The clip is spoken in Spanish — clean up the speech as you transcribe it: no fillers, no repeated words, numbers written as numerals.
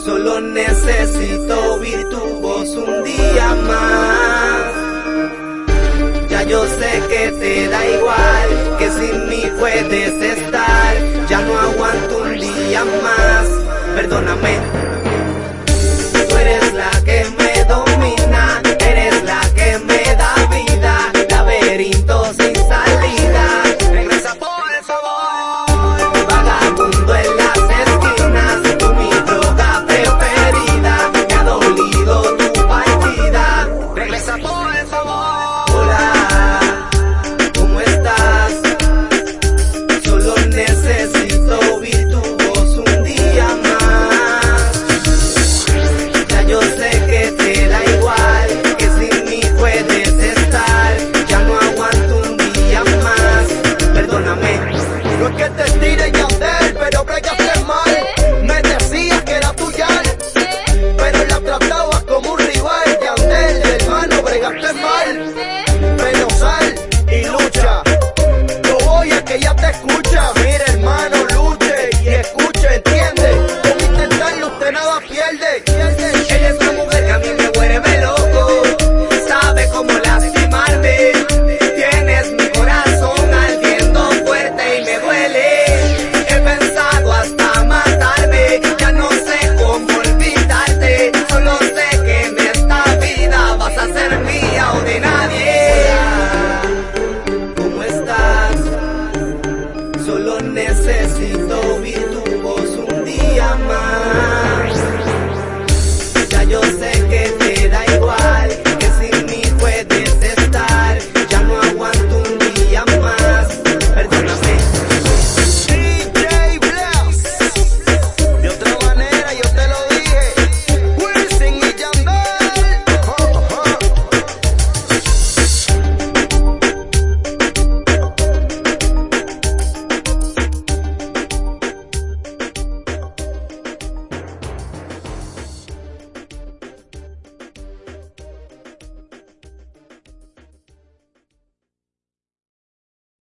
Solo necesito oír tu voz un día más. Ya yo sé que te da igual, que sin mí puedes estar. Ya no aguanto un día más, perdóname.